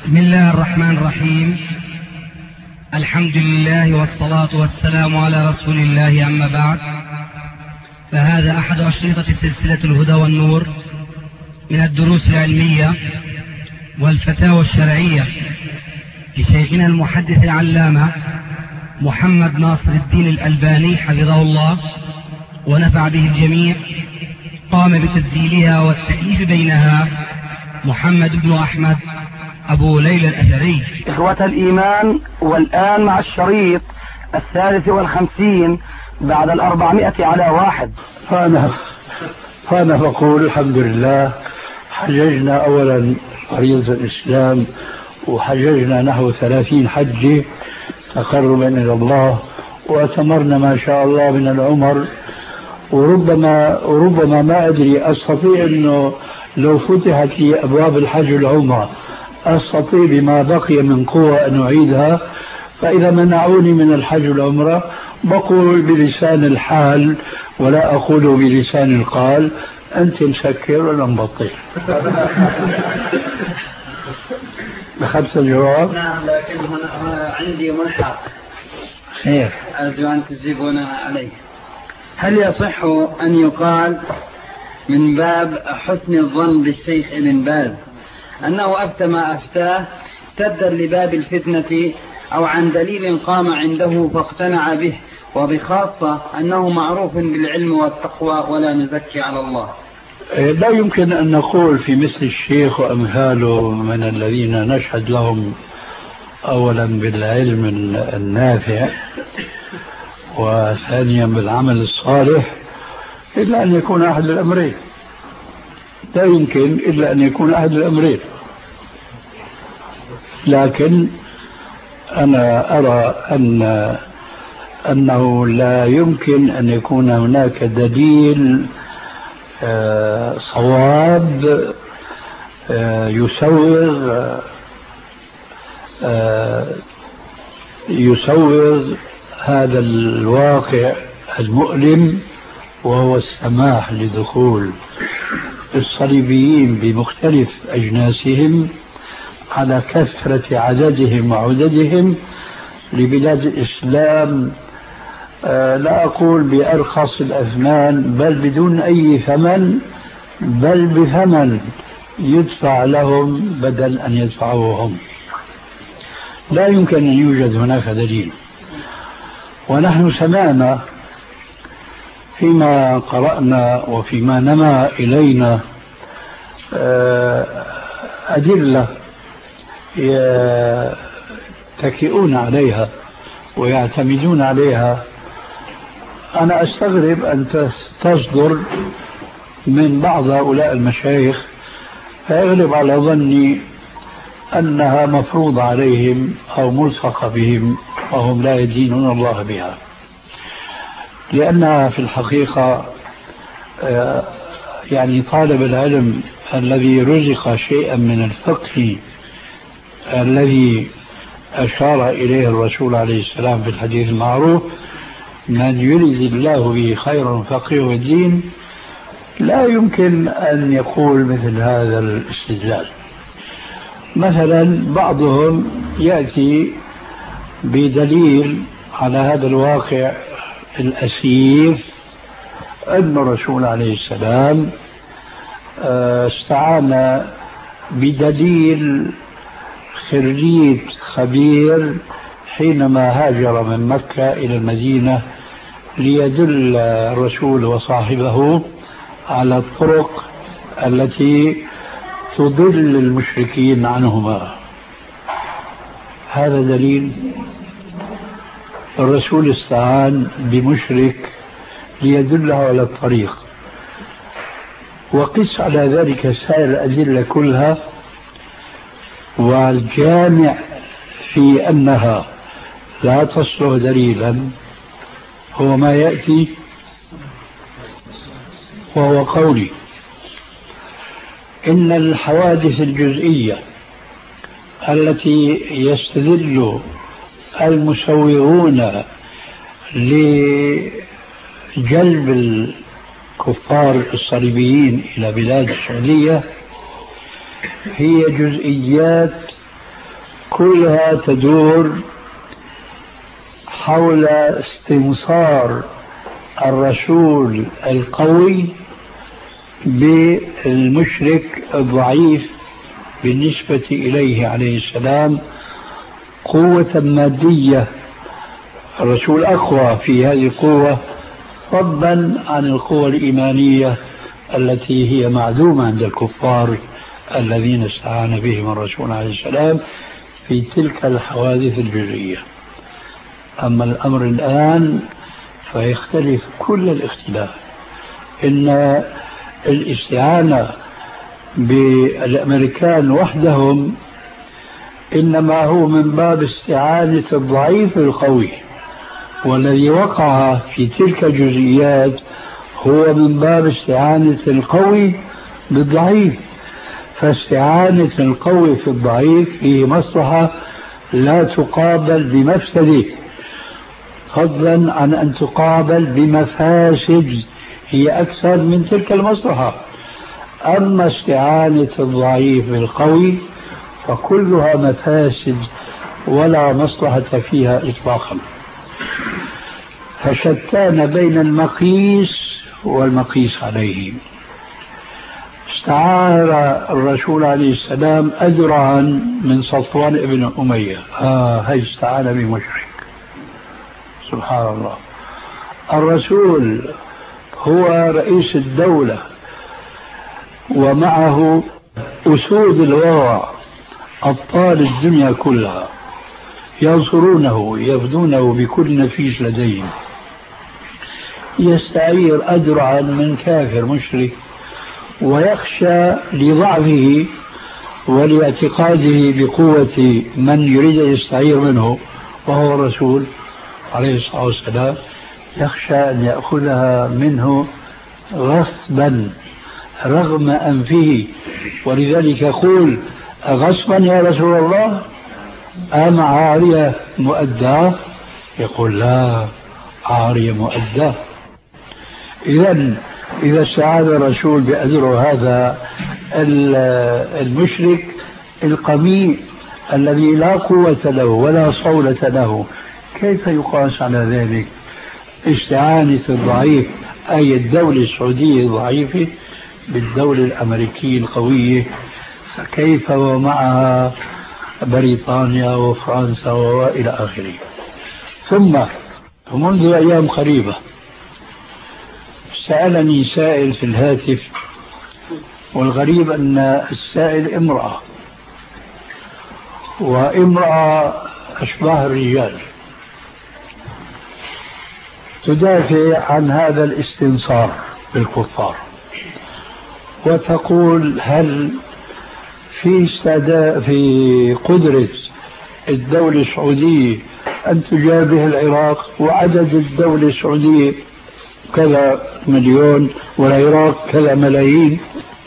بسم الله الرحمن الرحيم. الحمد لله والصلاة والسلام على رسول الله، أما بعد، فهذا أحد أشرطة سلسلة الهدى والنور من الدروس العلمية والفتاوى الشرعية لشيخنا المحدث العلامة محمد ناصر الدين الألباني حفظه الله ونفع به الجميع. قام بتسجيلها والتأليف بينها محمد بن أحمد أبو ليلى الأثري. إخوة الإيمان، والآن مع الشريط 53 بعد 400 على 1. فأنا بقول الحمد لله، حججنا أولا فريضة الإسلام، وحججنا نحو 30 حجة تقربا إلى الله، وأتمرنا ما شاء الله من العمر. وربما ما أدري، أستطيع أنه لو فتحت لي أبواب الحج والعمرة أستطيع بما بقي من قوة أن أعيدها. فإذا منعوني من الحج والعمرة بقول بلسان الحال ولا أقول بلسان القال: أنت مسكر ولا مبطل. أخذت الجواب؟ نعم، لكن هنا عندي ملحق خير أرجو أن تجيبونا عليه. هل يصح أن يقال من باب حسن الظن بالشيخ ابن باز أنه أفتى ما أفتاه سدا لباب الفتنة، أو عن دليل قام عنده فاقتنع به، وبخاصة أنه معروف بالعلم والتقوى ولا نزكي على الله؟ لا يمكن أن نقول في مثل الشيخ وأمثاله من الذين نشهد لهم أولا بالعلم النافع وثانيا بالعمل الصالح إلا أن يكون أحد الأمرين. لا يمكن إلا أن يكون أحد الأمرين. لكن أنا أرى أنه لا يمكن أن يكون هناك دليل صواب يسوغ هذا الواقع المؤلم، وهو السماح لدخول الصليبيين بمختلف أجناسهم على كثرة عددهم وعددهم لبلاد الإسلام، لا أقول بأرخص الأثمان بل بدون أي ثمن، بل بثمن يدفع لهم بدل أن يدفعوه هم. لا يمكن أن يوجد هناك دليل. ونحن سمعنا فيما قرأنا وفيما نما إلينا أدلة يتكئون عليها ويعتمدون عليها. أنا أستغرب أن تصدر من بعض هؤلاء المشايخ، فيغلب على ظني أنها مفروضة عليهم أو ملصقة بهم وهم لا يدينون الله بها، لأنها في الحقيقة يعني طالب العلم الذي رزق شيئا من الفقه الذي أشار إليه الرسول عليه السلام في الحديث المعروف: من يريد الله به خيرا فقهه الدين، لا يمكن أن يقول مثل هذا الاستدلال. مثلا بعضهم يأتي بدليل على هذا الواقع الأسيف أن الرسول عليه السلام استعان بدليل خريج خبير حينما هاجر من مكة إلى المدينة ليدل الرسول وصاحبه على الطرق التي تضل المشركين عنهما. هذا دليل. الرسول استعان بمشرك ليدله على الطريق، وقس على ذلك سائر الأدلة كلها، والجامع في أنها لا تصلح دليلا هو ما يأتي، وهو قولي: إن الحوادث الجزئية التي يستدل المسوغون لجلب الكفار الصليبيين إلى بلاد السعودية هي جزئيات كلها تدور حول استنصار الرسول القوي بالمشرك الضعيف بالنسبة إليه عليه السلام قوة مادية. الرسول أقوى في هذه القوة فضلا عن القوة الإيمانية التي هي معدومة عند الكفار الذين استعان بهم الرسول عليه السلام في تلك الحوادث الجزئية. أما الأمر الآن فيختلف كل الاختلاف. إن الاستعانة بالأمريكان وحدهم إنما هو من باب استعانة الضعيف القوي، والذي وقع في تلك الجزئيات هو من باب استعانة القوي بالضعيف. فاستعانة القوي في الضعيف فيه مصلحة لا تقابل بمفسده، فضلا عن أن تقابل بمفاسد هي أكثر من تلك المصلحة. أما استعانة الضعيف بالقوي فكلها مفاسد ولا مصلحة فيها إطلاقا. فشتان بين المقيس والمقيس عليه. استعار الرسول عليه السلام أدرعا من صفوان بن أمية، هي استعان بمشرك. سبحان الله. الرسول هو رئيس الدولة ومعه أسود الورع أبطال الدنيا كلها ينصرونه يفدونه بكل نفيس لديهم. يستعير أدرعا من كافر مشرك ويخشى لضعفه ولاعتقاده بقوة من يريد أن يستعير منه وهو الرسول عليه الصلاة والسلام، يخشى أن يأخذها منه غصبا رغم أنفه. ولذلك يقول: غصبا يا رسول الله أم عارية مؤداة؟ يقول: لا، عارية مؤداة. إذا استعاذ الرسول بأدره هذا المشرك القميء الذي لا قوة له ولا صولة له، كيف يقاس على ذلك استعانة الضعيف أي الدولة السعودية الضعيفة بالدولة الأمريكية القوية؟ فكيف ومعها بريطانيا وفرنسا وإلى آخره. ثم منذ أيام قريبة سألني سائل في الهاتف، والغريب أن السائل امرأة، وامرأة أشباه الرجال، تدافع عن هذا الاستنصار بالكفار وتقول: هل في قدرة الدولة السعودية أن تجابه العراق، وعدد الدولة السعودية كذا مليون والعراق كذا ملايين؟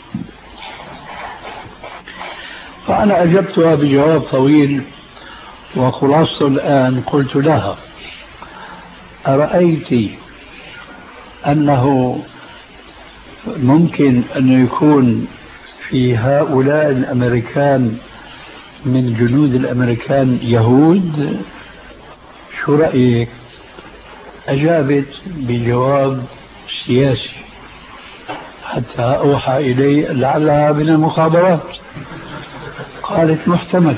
فأنا أجبتها بجواب طويل، وخلاصة الآن قلت لها: أرأيت أنه ممكن أن يكون في هؤلاء الأمريكان من جنود الأمريكان يهود؟ شو رأيك؟ أجابت بجواب سياسي حتى أوحى إلي لعلها من المخابرات. قالت: محتمل.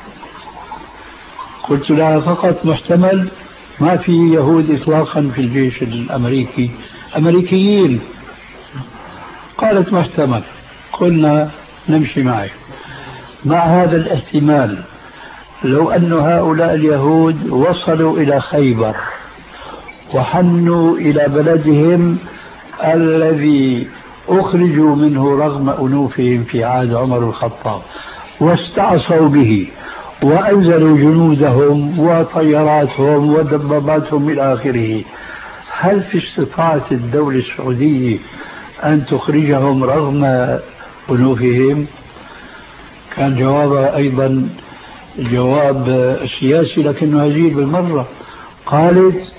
قلت لها: فقط محتمل؟ ما في يهود إطلاقا في الجيش الأمريكي أمريكيين؟ قالت: محتمل. قلنا: نمشي معي مع هذا الاحتمال. لو أن هؤلاء اليهود وصلوا إلى خيبر وحنوا إلى بلدهم الذي أخرجوا منه رغم أنوفهم في عهد عمر الخطاب واستعصوا به وأنزلوا جنودهم وطياراتهم ودباباتهم إلى آخره، هل في استطاعة الدولة السعودية أن تخرجهم رغم أنوفهم؟ كان جوابها أيضا جواب سياسي لكنه هزيل بالمرة. قالت: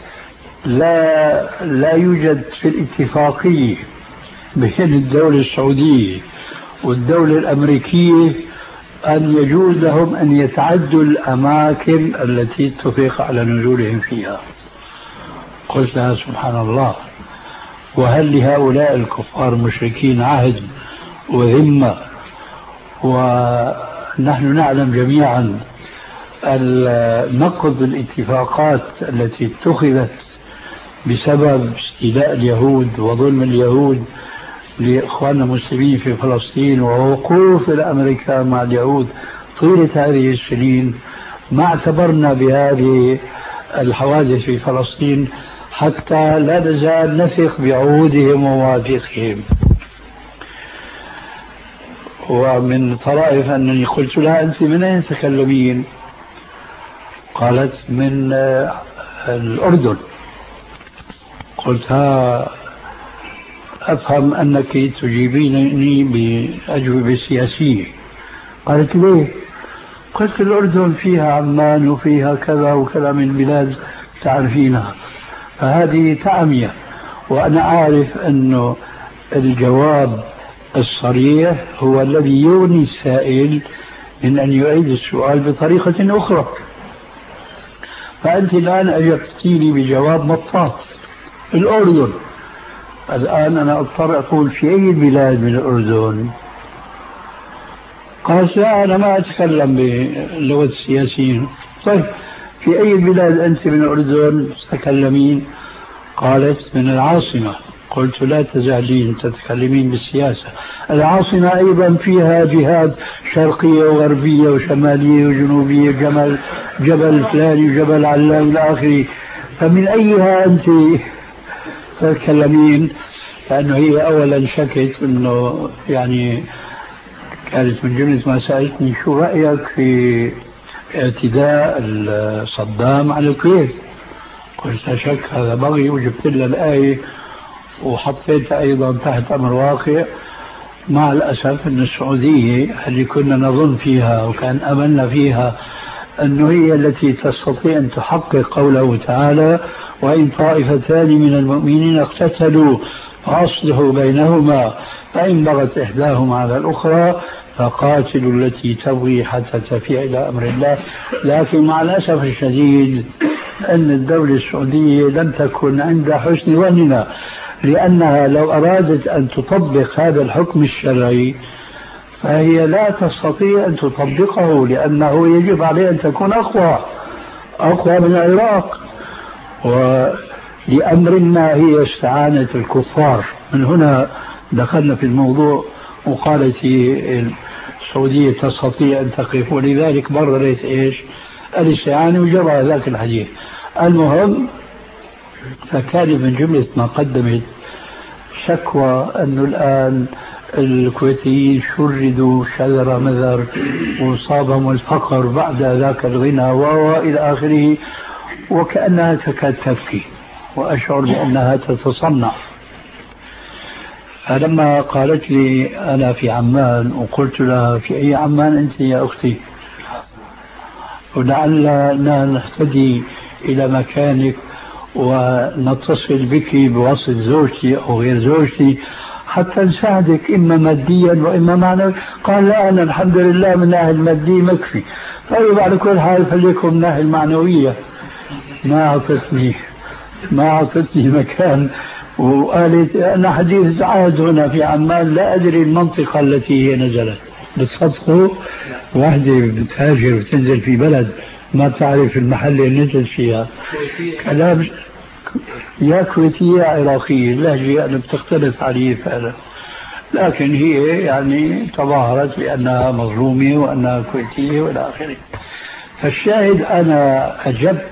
لا يوجد في الاتفاقية بين الدولة السعودية والدولة الأمريكية أن يجوز لهم أن يتعدوا الأماكن التي اتفق على نزولهم فيها. قلت لها سبحان الله، وهل لهؤلاء الكفار المشركين عهد وذمة؟ ونحن نعلم جميعا نقض الاتفاقات التي اتخذت بسبب استيلاء اليهود وظلم اليهود لإخواننا المسلمين في فلسطين ووقوف الأمريكان مع اليهود طيلة هذه السنين. ما اعتبرنا بهذه الحوادث في فلسطين حتى لا نزال نثق بعهودهم ومواثيقهم. ومن طرائف أنني قلت لها أنت من أين تتكلمين؟ قالت من الأردن. قلتها أفهم أنك تجيبينني بأجوبة سياسية. قالت ليه؟ قلت الأردن فيها عمان وفيها كذا وكذا من بلاد تعرفينها، فهذه تعمية، وأنا أعرف أنه الجواب الصريح هو الذي يغني السائل من أن يعيد السؤال بطريقة أخرى. فأنت الآن أجبتيني بجواب مطاط، الأردن. الآن أنا أضطر أقول في أي بلاد من الأردن؟ قالت لا أنا ما أتكلم بلغة السياسيين. طيب في أي بلاد أنت من الأردن تتكلمين؟ قالت من العاصمة. قلت لا تزالين تتكلمين بالسياسة، العاصمة أيضا فيها جهات شرقية وغربية وشمالية وجنوبية، جبل فلاني وجبل علان إلى آخره، فمن أيها أنت تتكلمين؟ لأنه هي أولا شكت أنه يعني كانت من جملة ما سألتني شو رأيك في اعتداء صدام على الكويت. قلت لا شك هذا بغي، وجبت لها الآية وحطيتها أيضا تحت أمر واقع. مع الأسف أن السعودية اللي كنا نظن فيها وكان أملنا فيها أنه هي التي تستطيع أن تحقق قوله تعالى وإن طائفتان من المؤمنين اقتتلوا فأصلحوا بينهما فإن بغت إحداهما على الأخرى فقاتلوا التي تبغي حتى تفيء إلى أمر الله. لكن مع الأسف الشديد أن الدولة السعودية لم تكن عند حسن ظننا، لأنها لو أرادت أن تطبق هذا الحكم الشرعي فهي لا تستطيع أن تطبقه، لأنه يجب عليه أن تكون أقوى من العراق. ولأمر ما هي استعانت الكفار. من هنا دخلنا في الموضوع وقالت السعودية تستطيع أن تقف، ولذلك بررت إيش الاستعانة وجرى ذاك الحديث. المهم فكان من جملة ما قدمت شكوى أنه الآن الكويتيين شردوا شذر مذر وصابهم الفقر بعد ذاك الغنى وإلى آخره، وكأنها تكاد تبكي وأشعر بأنها تتصنع. فلما قالت لي أنا في عمان وقلت لها في أي عمان أنت يا أختي، ولعلنا نهتدي إلى مكانك ونتصل بك بواسطة زوجتي أو غير زوجتي حتى نساعدك إما ماديا وإما معنويا. قال لا أنا الحمد لله من ناحية المادي مكفي. طيب على كل حال فليكن من ناحية المعنوية. ما أعطتني مكان، وقالت أنا حديث عهد هنا في عمان لا أدري المنطقة التي هي نزلت. بتصدقوا واحدة بتهاجر وتنزل في بلد ما تعرف المحل اللي نزل فيها كلام يا كويتية يا عراقية، اللهجة أنا بتختلف عليه فعلا، لكن هي يعني تظاهرت بأنها مظلومة وأنها كويتية وإلى آخره. فالشاهد أنا أجبت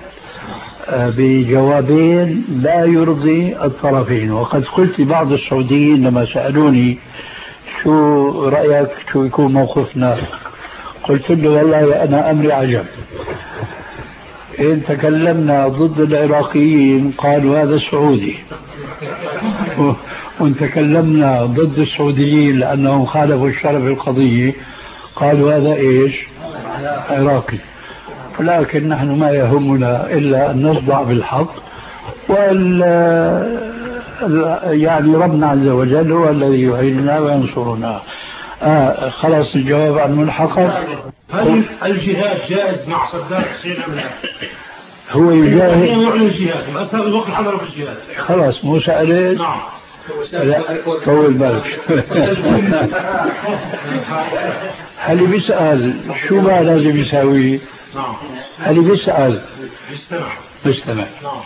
بجوابين لا يرضي الطرفين. وقد قلت لبعض السعوديين لما سألوني شو رأيك شو يكون موقفنا، قلت له والله أنا أمري عجب. إن تكلمنا ضد العراقيين قالوا هذا سعودي، وإن تكلمنا ضد السعوديين لأنهم خالفوا الشرع في القضية قالوا هذا إيش عراقي. ولكن نحن ما يهمنا إلا أن نصدع بالحق، يعني ربنا عز وجل هو الذي يعيننا وينصرنا. خلاص الجواب عن ملحقة. هل الجهاد جائز مع صدام حسين أم لا؟ هو يجاهد يعلن الجهاد مسألة الوقت الحضر في الجهاد. خلاص مو سألت. نعم. لا طول بالك. هل بيسأل شو ما لازم يساوي؟ نعم. هل بيسأل؟ بيستمع. نعم.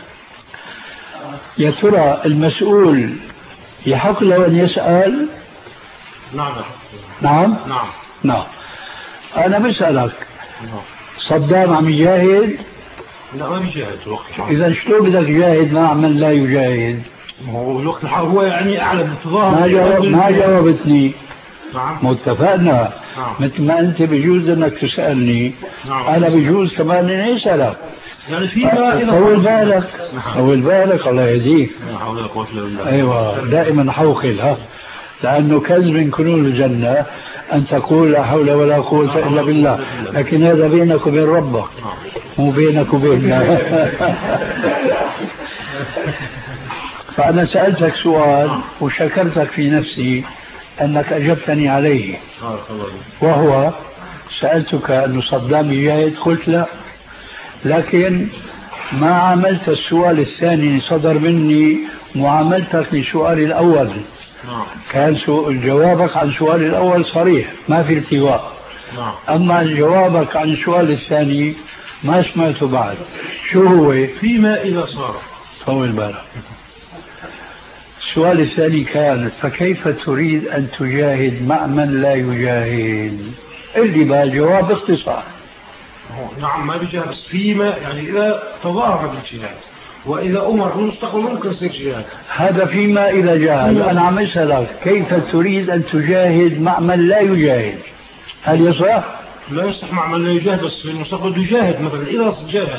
يا ترى المسؤول يحق له أن يسأل؟ نعم. نعم. نعم. نعم. أنا بسألك نعم. صدام عم يجاهد؟ لا ما بيجاهد الوقت. إذا شلون بدك تجاهد مع من لا يجاهد؟ هو الوقت الحاضر هو يعني أعلى بالتظاهر. ما جاوبتني. نعم. متفقنا. نعم. مثل ما أنت بيجوز أنك تسألني. نعم. أنا بيجوز كمان أني أسألك. يعني فيما طول بالك. طول بالك الله يهديك. أيوة دائما حوقل ها، لأنه كنز من كنوز الجنة أن تقول لا حول ولا قوة إلا بالله، لكن هذا بينك وبين ربك مو بينك وبيننا. فأنا سألتك سؤال وشكرتك في نفسي أنك أجبتني عليه، وهو سألتك أن صدام يجاهد قلت لا، لكن ما عملت السؤال الثاني صدر مني معاملتك للسؤال الأول. كان جوابك عن السؤال الأول صريح ما في التواء. أما جوابك عن السؤال الثاني ما سمعته بعد. شو هو؟ فيما إذا صار. طول بالك. السؤال الثاني كان فكيف تريد أن تجاهد مع من لا يجاهد؟ اللي بقى جواب اختصار. نعم ما بيجاهد بس فيما يعني إذا تظاهر بالجهاد وإذا أمر في المستقبل ممكن يصير جهاد. هذا فيما إذا جاهد. أنا عم أسألك كيف تريد أن تجاهد مع من لا يجاهد؟ هل يصح؟ لا يصح مع من لا يجاهد بس في المستقبل يجاهد مثلا إذا جاهد.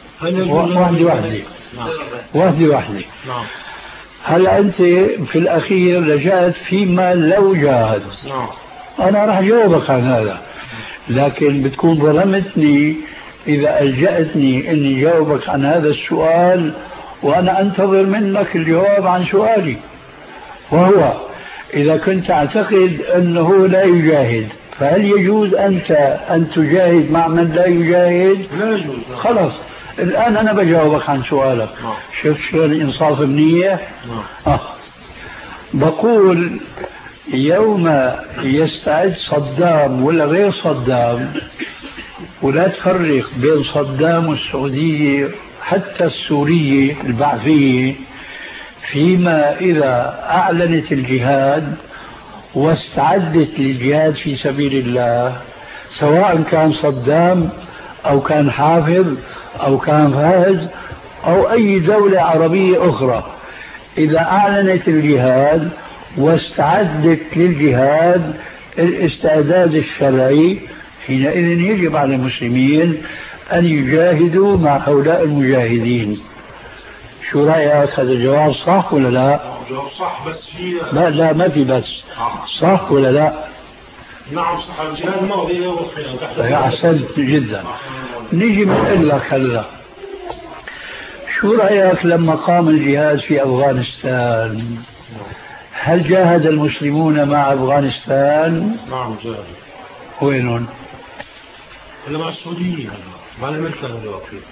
واحدة. نعم. هل أنت في الأخير لجأت فيما لو جاهد؟ نعم. أنا راح أجاوبك عن هذا، لكن بتكون ظلمتني إذا ألجأتني أني جاوبك عن هذا السؤال وأنا أنتظر منك الجواب عن سؤالي، وهو إذا كنت تعتقد أنه لا يجاهد فهل يجوز أنت أن تجاهد مع من لا يجاهد؟ لا يجوز. خلاص الآن أنا بجاوبك عن سؤالك. شفت شلون الإنصاف منية؟ بقول يوم يستعد صدام ولا غير صدام، ولا تفرق بين صدام والسعودية حتى السورية البعثية، فيما إذا أعلنت الجهاد واستعدت للجهاد في سبيل الله، سواء كان صدام أو كان حافظ أو كان فاز أو أي دولة عربية أخرى، إذا أعلنت الجهاد واستعدت للجهاد الاستعداد الشرعي، حينئذ يجب على المسلمين أن يجاهدوا مع هؤلاء المجاهدين. شو رأيك؟ هذا الجواب صح ولا لا؟ جواب صح بس في لا ما في بس. صح ولا لا؟ نعم صح. الجهاد ماضي أحسنت جدا. نيجي بنقول لك هلا شو رأيك لما قام الجهاد في أفغانستان؟ هل جاهد المسلمون مع أفغانستان؟ نعم جاهدوا. وينهم؟ إلا مع السعوديين مع الأمريكان الواقفين.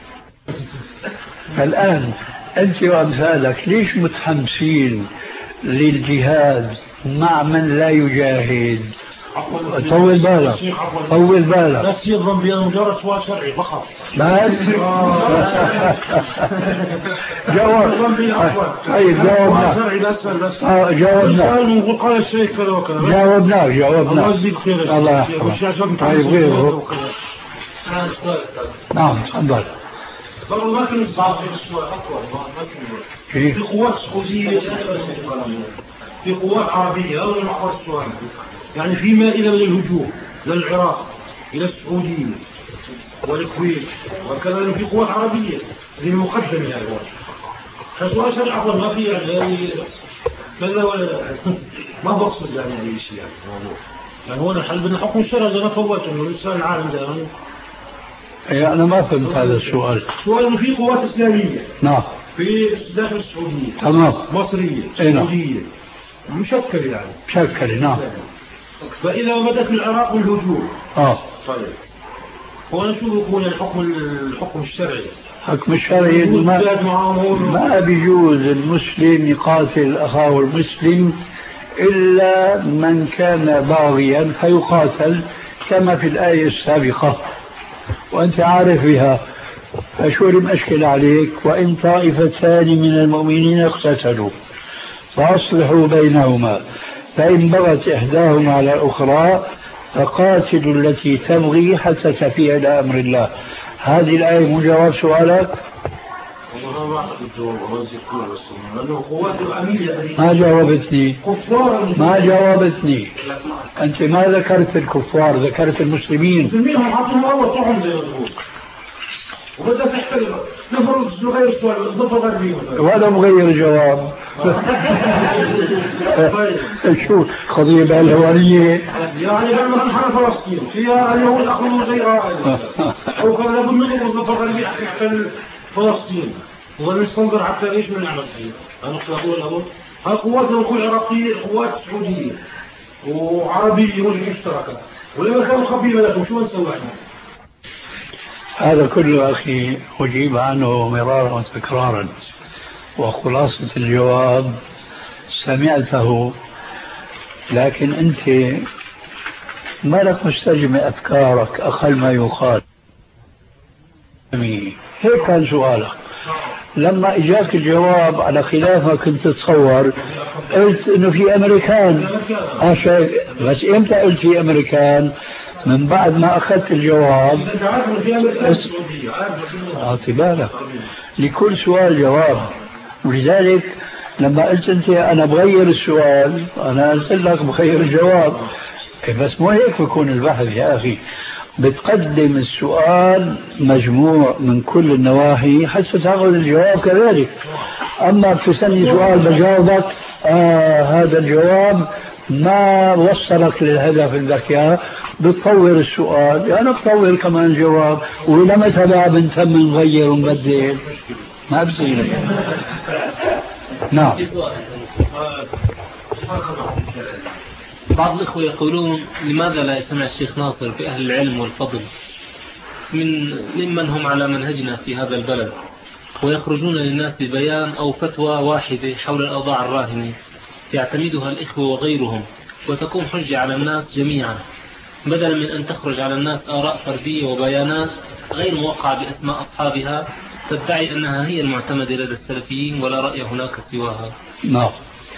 الآن أنت وأمثالك ليش متحمسين للجهاد مع من لا يجاهد؟ طول بالك بس يضرب بأنه مجرد سؤال شرعي فقط. بس جواب. طيب جاوبنا. جاوبنا. قال الشيخ كذا وكذا. جاوبنا. الله يجزيك خير. الله يحفظك. طيب غيره. نعم تفضل. ما كان يصعب السؤال أطول. في قوات سعودية في قوات عربية أو محور السؤال يعني فيما إلى الهجوم للعراق إلى السعودية والكويت وكذا في قوات عربية للمقدمة يعني فسؤال شرع عفوا ما في يعني كذا ولا ما بقصد يعني أي شيء يعني هو الحل بدنا حكم الشرع زي ما فوت إنه الإنسان العالم ده يعني أنا ما فهمت هذا السؤال. سؤال إنه في قوات إسلامية. نعم. في داخل السعودية. تمام. مصرية. سعودية. مشكلة يعني. مشكلة نعم. فإذا بدأت العراق الهجوم طيب هو شو بيكون الحكم الشرعي؟ الحكم الشرعي ما بيجوز المسلم يقاتل أخاه المسلم إلا من كان باغيا فيقاتل كما في الآية السابقة وأنت عارف بها. فشو المشكلة عليك؟ وإن طائفتان من المؤمنين اقتتلوا فأصلحوا بينهما فإن بغت إحداهما على الأخرى فقاتلوا التي تبغي حتى تفيء إلى أمر الله. هذه الآية مو جواب سؤالك؟ ما جاوبتني أنت ما ذكرت الكفار، ذكرت المسلمين. هم حطهم أول طعم زي ما تقول وبدأ تحترم نفرض غير السؤال ضفر غير وأنا مغير جواب. شو قضية بالهوانية يعني لما نحن فلسطين فيها اليهود أخذوا زيها أو كان لابد منهم ضفر غير أحسن فلسطين ونستنظر حتى إيش من نعمل فيه. أنا أقول ها قواتنا كل عراقية قوات سعودية وعربية مشتركة ولما كانوا خبيبة لكم شو نسوي احنا؟ هذا كله أخي أجيب عنه مرارا وتكرارا وخلاصة الجواب سمعته، لكن أنت ما لك مستجمع أفكارك أقل ما يقال. هيك كان سؤالك. لما إجاك الجواب على خلاف ما كنت تتصور قلت إنه في أمريكان. بس إمتى قلت في أمريكان؟ من بعد ما أخذت الجواب. أعطي بالك لكل سؤال جواب، ولذلك لما قلت أنت أنا بغير السؤال أنا قلت لك بغير الجواب. بس مو هيك بيكون البحث يا أخي، بتقدم السؤال مجموع من كل النواحي حتى تأخذ الجواب كذلك. أما بتسألني سؤال بجاوبك هذا الجواب ما وصلك للهدف اللي بدك اياه، بتطور السؤال يعني بتطور كمان الجواب، ولما تبع بنتم نغير ونبدل ما بصير. نعم. بعض الإخوة يقولون لماذا لا يسمع الشيخ ناصر في أهل العلم والفضل ممن هم على منهجنا في هذا البلد ويخرجون للناس ببيان أو فتوى واحدة حول الأوضاع الراهنة يعتمدها الإخوة وغيرهم وتكون حجة على الناس جميعا، بدلا من أن تخرج على الناس آراء فردية وبيانات غير موقعة بأسماء أصحابها تدعي أنها هي المعتمدة لدى السلفيين ولا رأي هناك سواها. نعم.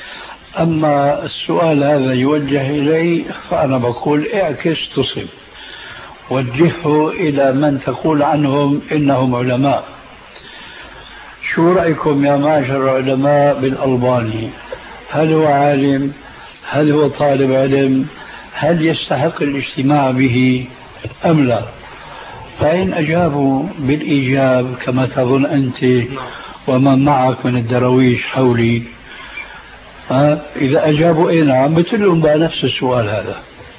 أما السؤال هذا يوجه إلي فأنا بقول اعكس تصب، وجهه إلى من تقول عنهم إنهم علماء. شو رأيكم يا معشر العلماء بالألباني؟ هل هو عالم؟ هل هو طالب علم؟ هل يستحق الاجتماع به أم لا؟ فإن أجابوا بالإيجاب كما تظن أنت ومن معك من الدرويش حولي، إذا أجابوا إيه نعم بتلهم بقى نفس السؤال هذا.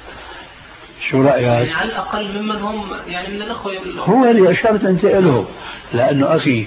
شو رأيك؟ يعني على الأقل ممن هم يعني من الأخوة هو اللي أشرت أنت له، لأنه أخي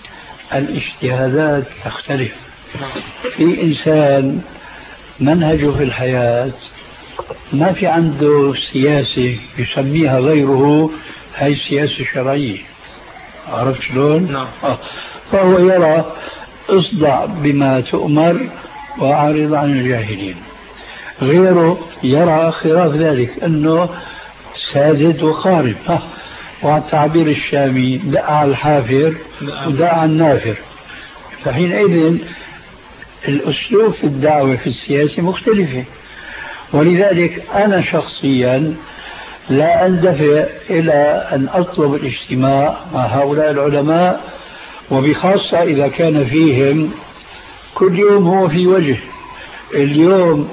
الاجتهادات تختلف. في إنسان منهجه في الحياة ما في عنده سياسة يسميها غيره هاي السياسة الشرعية، عرفت شلون؟ نعم. فهو يرى اصدع بما تؤمر وأعرض عن الجاهلين. غيره يرى خلاف ذلك أنه سادد وقارب، وعلى التعبير الشامي دع على الحافر ودع على النافر. فحينئذ الأسلوب في الدعوة في السياسة مختلفة، ولذلك أنا شخصيا لا أندفع إلى أن أطلب الاجتماع مع هؤلاء العلماء، وبخاصة إذا كان فيهم كل يوم هو في وجه. اليوم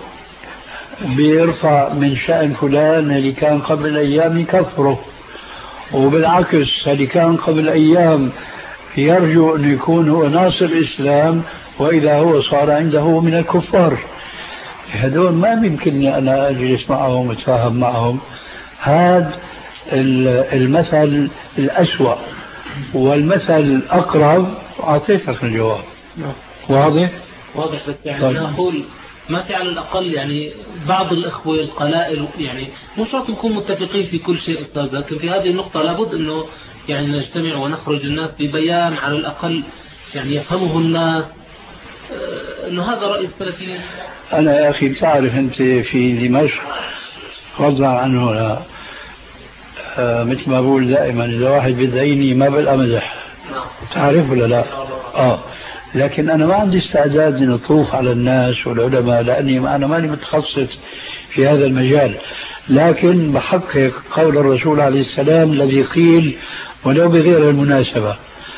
بيرفع من شأن فلان اللي كان قبل أيام يكفره، وبالعكس اللي كان قبل أيام يرجو أن يكون هو ناصر الإسلام وإذا هو صار عنده من الكفار. هذول ما يمكنني أنا أجلس معهم وأتفاهم معهم. هذا المثل الأسوأ والمثل الأقرب أعطيتك الجواب. واضح؟ واضح. بس يعني أنا أقول ما في على الأقل يعني بعض الإخوة القلائل، يعني مش شرط نكون متفقين في كل شيء أستاذ، لكن في هذه النقطة لابد أنه يعني نجتمع ونخرج الناس ببيان على الأقل يعني يفهمه الناس أنه هذا رأي السلفيين. أنا يا أخي بتعرف أنت في دمشق فضلا عنه مثل ما بقول دائما إذا واحد بدعيني ما بلقى مزح، تعرف ولا لا؟ لكن أنا ما عندي استعداد أن أطوف على الناس والعلماء لأني أنا ماني متخصص في هذا المجال، لكن بحقق قول الرسول عليه السلام الذي قيل ولو بغير المناسبة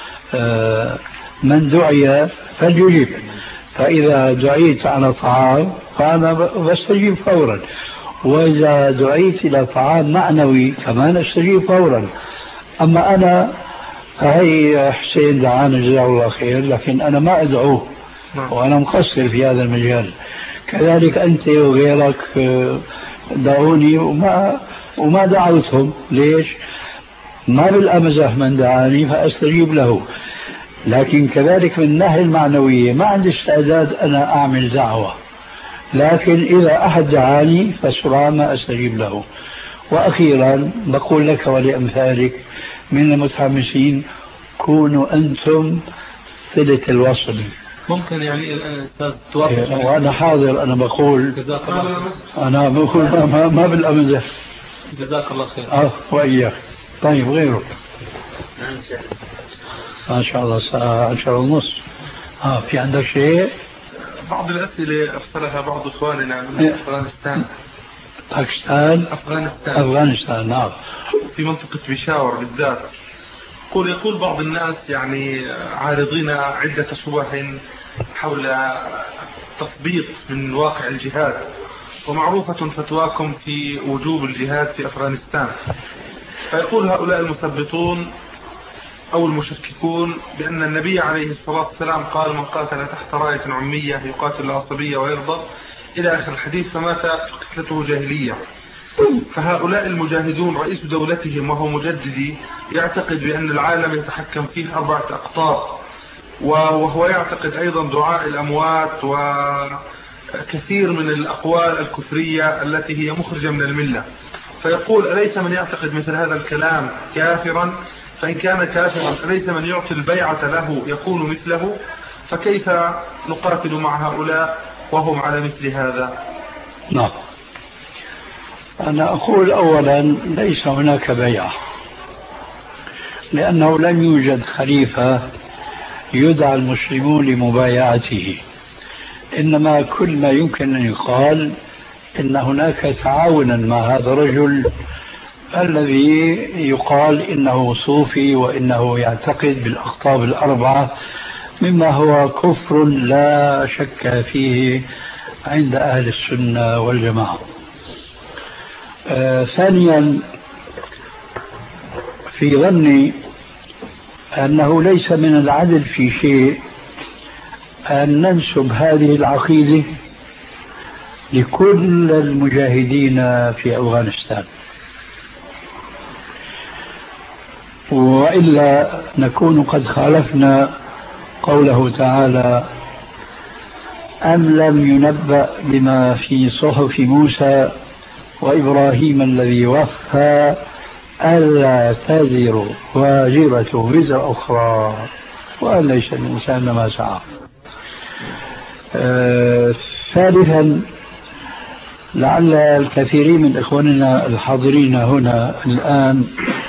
من دعي فليجب، فإذا دعيت على طعام فأنا بستجيب فورا، وإذا دعيت إلى طعام معنوي كمان استجيب فورا. أما أنا هي حسين دعانا جزاه الله خير، لكن أنا ما أدعوه وأنا مقصر في هذا المجال، كذلك أنت وغيرك دعوني وما دعوتهم. ليش؟ ما بالأمزح من دعاني فأستجيب له، لكن كذلك من الناحية المعنوية ما عندي استعداد أنا أعمل دعوة، لكن إذا أحد دعاني فسرعان ما أستجيب له. وأخيرا بقول لك ولأمثالك من المتحمسين كونوا أنتم صلة الوصل. ممكن يعني أستاذ توافق وأنا حاضر، أنا بقول جزاك الله خير. أنا بقول ما بالأمزح. جزاك الله خير. وإياك. طيب غيره ما شاء الله الساعة 10:30. في عندك شيء؟ بعض الأسئلة أرسلها بعض إخواننا من أفغانستان. أفغانستان نعم، في منطقة بيشاور بالذات. يقول بعض الناس يعني عارضين عدة شبه حول تثبيط من واقع الجهاد، ومعروفة فتواكم في وجوب الجهاد في أفغانستان. فيقول هؤلاء المثبطون أو المشككون بأن النبي عليه الصلاة والسلام قال من قاتل تحت راية عمية يقاتل العصبية ويرضى إلى آخر الحديث فمات فقتلته جاهلية. فهؤلاء المجاهدون رئيس دولتهم وهو مجددي يعتقد بأن العالم يتحكم فيه 4 أقطار، وهو يعتقد أيضا دعاء الأموات وكثير من الأقوال الكفرية التي هي مخرجة من الملة. فيقول أليس من يعتقد مثل هذا الكلام كافرا؟ فإن كان كافرا أليس من يعطي البيعة له يكون مثله؟ فكيف نقاتل مع هؤلاء وهم على مثل هذا؟ نعم، أنا أقول أولا ليس هناك بيعة، لأنه لم يوجد خليفة يدعى المسلمون لمبايعته، إنما كل ما يمكن أن يقال إن هناك تعاونا مع هذا الرجل الذي يقال إنه صوفي وإنه يعتقد بالأقطاب 4 مما هو كفر لا شك فيه عند أهل السنة والجماعة. ثانيا في ظني أنه ليس من العدل في شيء أن ننسب هذه العقيدة لكل المجاهدين في أفغانستان، وإلا نكون قد خالفنا قوله تعالى أم لم ينبأ بما في صحف موسى وإبراهيم الذي وفى ألا تزر وازرة وزر أخرى وأن ليس الإنسان ما سعى. ثالثا لعل الكثيرين من إخواننا الحاضرين هنا الآن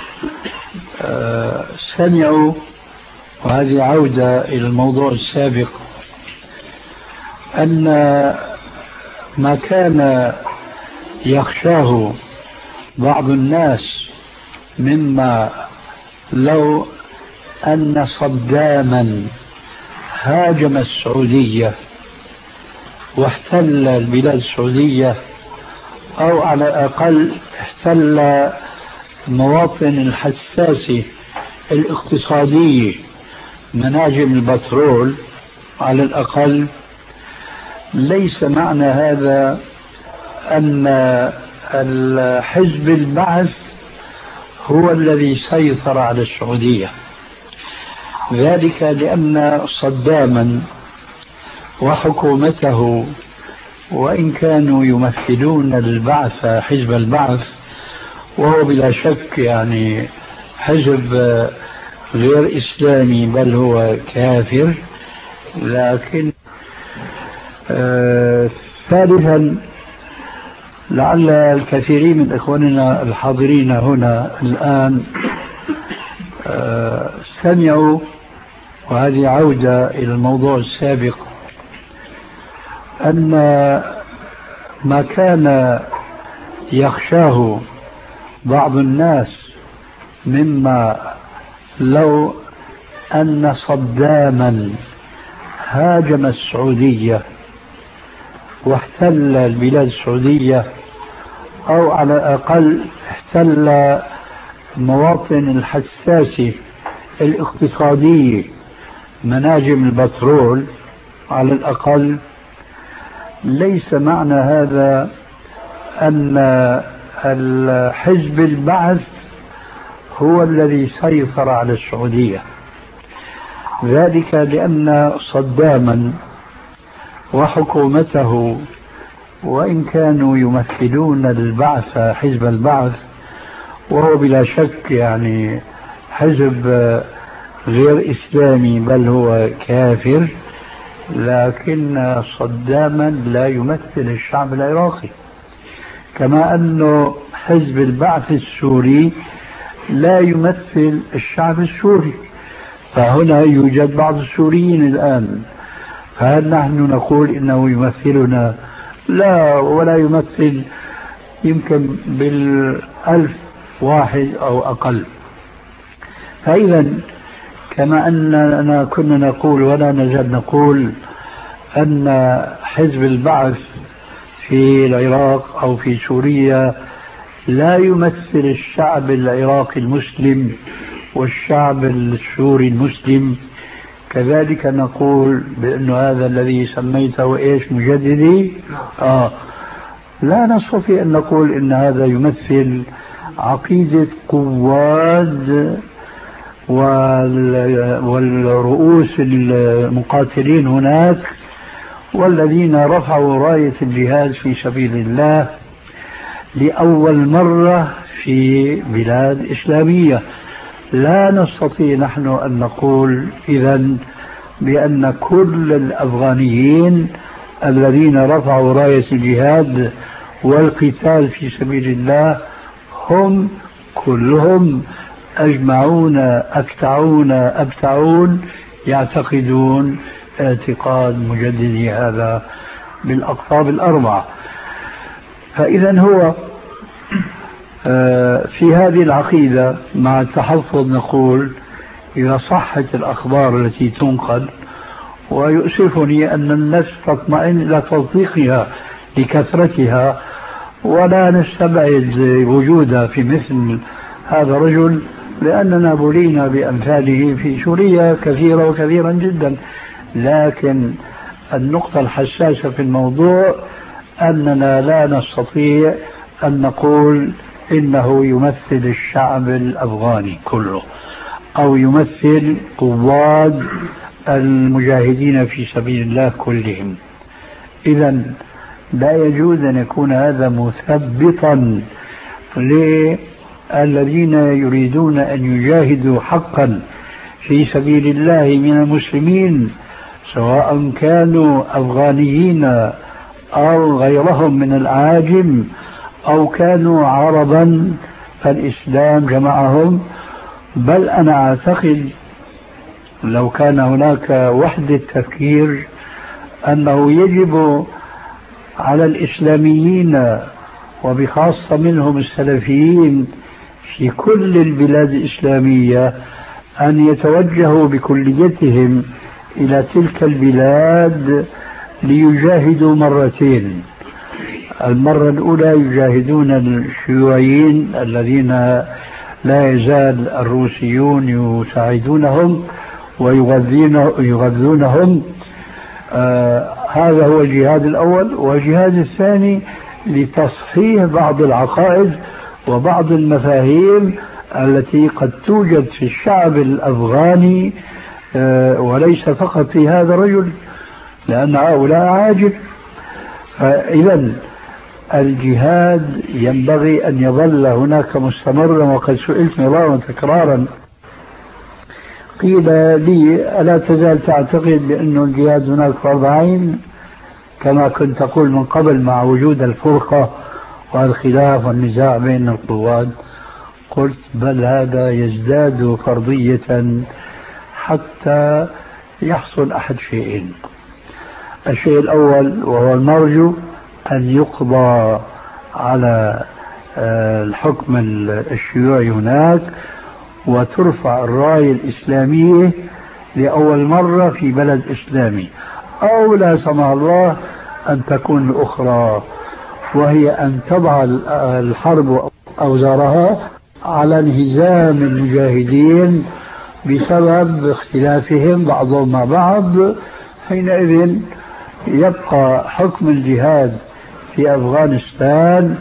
سمعوا، وهذه عودة إلى الموضوع السابق، أن ما كان يخشاه بعض الناس مما لو أن صداما هاجم السعودية واحتل البلاد السعودية أو على الأقل احتل المواطن الحساسة الاقتصادية مناجم البترول على الأقل، ليس معنى هذا أن الحزب البعث هو الذي سيطر على السعودية، ذلك لأن صداما وحكومته وإن كانوا يمثلون البعث حزب البعث، وهو بلا شك يعني حزب غير إسلامي بل هو كافر، لكن ثالثا لعل الكثيرين من إخواننا الحاضرين هنا الآن سمعوا، وهذه عودة إلى الموضوع السابق، أن ما كان يخشاه بعض الناس مما لو أن صداما هاجم السعودية واحتل البلاد السعودية، أو على الأقل احتل المواطن الحساسة الاقتصادية مناجم البترول على الأقل، ليس معنى هذا أن الحزب البعث هو الذي سيطر على السعودية، ذلك لأن صداما وحكومته وإن كانوا يمثلون البعث حزب البعث، وهو بلا شك يعني حزب غير إسلامي بل هو كافر، لكن صداما لا يمثل الشعب العراقي، كما أنه حزب البعث السوري لا يمثل الشعب السوري. فهنا يوجد بعض السوريين الآن، فهل نحن نقول إنه يمثلنا؟ لا، ولا يمثل، يمكن بالألف واحد أو أقل. فإذا كما أننا كنا نقول ولا نزال نقول أن حزب البعث في العراق أو في سوريا لا يمثل الشعب العراقي المسلم والشعب السوري المسلم، كذلك نقول بأن هذا الذي سميته إيش مجددي لا نستطيع أن نقول إن هذا يمثل عقيدة قواد والرؤوس المقاتلين هناك والذين رفعوا راية الجهاد في سبيل الله لأول مرة في بلاد إسلامية. لا نستطيع نحن أن نقول إذن بأن كل الأفغانيين الذين رفعوا راية الجهاد والقتال في سبيل الله هم كلهم أجمعون أكتعون أبتعون يعتقدون اعتقاد مجددي هذا بالأقطاب الأربعة. فإذا هو في هذه العقيدة مع التحفظ نقول إذا صحت الأخبار التي تنقل، ويؤسفني أن الناس تطمئن إلى تصديقها لكثرتها ولا نستبعد وجودها في مثل هذا الرجل، لأننا بلينا بأمثاله في سوريا كثيرا وكثيرا جدا. لكن النقطة الحساسة في الموضوع أننا لا نستطيع أن نقول إنه يمثل الشعب الأفغاني كله أو يمثل قواد المجاهدين في سبيل الله كلهم. إذا لا يجوز أن يكون هذا مثبطا للذين يريدون أن يجاهدوا حقا في سبيل الله من المسلمين، سواء كانوا أفغانيين أو غيرهم من العاجم أو كانوا عربا فالإسلام جمعهم. بل أنا أعتقد لو كان هناك وحدة تفكير أنه يجب على الإسلاميين وبخاصة منهم السلفيين في كل البلاد الإسلامية أن يتوجهوا بكليتهم إلى تلك البلاد ليجاهدوا مرتين. المرة الأولى يجاهدون الشيوعيين الذين لا يزال الروسيون يساعدونهم ويغذونهم، هذا هو الجهاد الأول. والجهاد الثاني لتصحيح بعض العقائد وبعض المفاهيم التي قد توجد في الشعب الأفغاني وليس فقط في هذا الرجل، لأن هؤلاء عاجب. فإذا الجهاد ينبغي أن يظل هناك مستمرا. وقد سئلت مرارا وتكرارا قيل لي ألا تزال تعتقد بأن الجهاد هناك فرض عين كما كنت تقول من قبل مع وجود الفرقة والخلاف والنزاع بين القوات؟ قلت بل هذا يزداد فرضية حتى يحصل أحد شيئين. الشيء الأول وهو المرجو أن يقضى على الحكم الشيوعي هناك وترفع الراية الإسلامية لأول مرة في بلد إسلامي، أو لا سمح الله أن تكون الأخرى وهي أن تضع الحرب أوزارها على انهزام المجاهدين بسبب اختلافهم بعضهم مع بعض. حينئذ يبقى حكم الجهاد في أفغانستان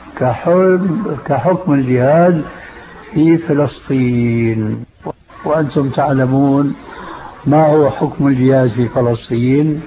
كحكم الجهاد في فلسطين. وأنتم تعلمون ما هو حكم الجهاد في فلسطين.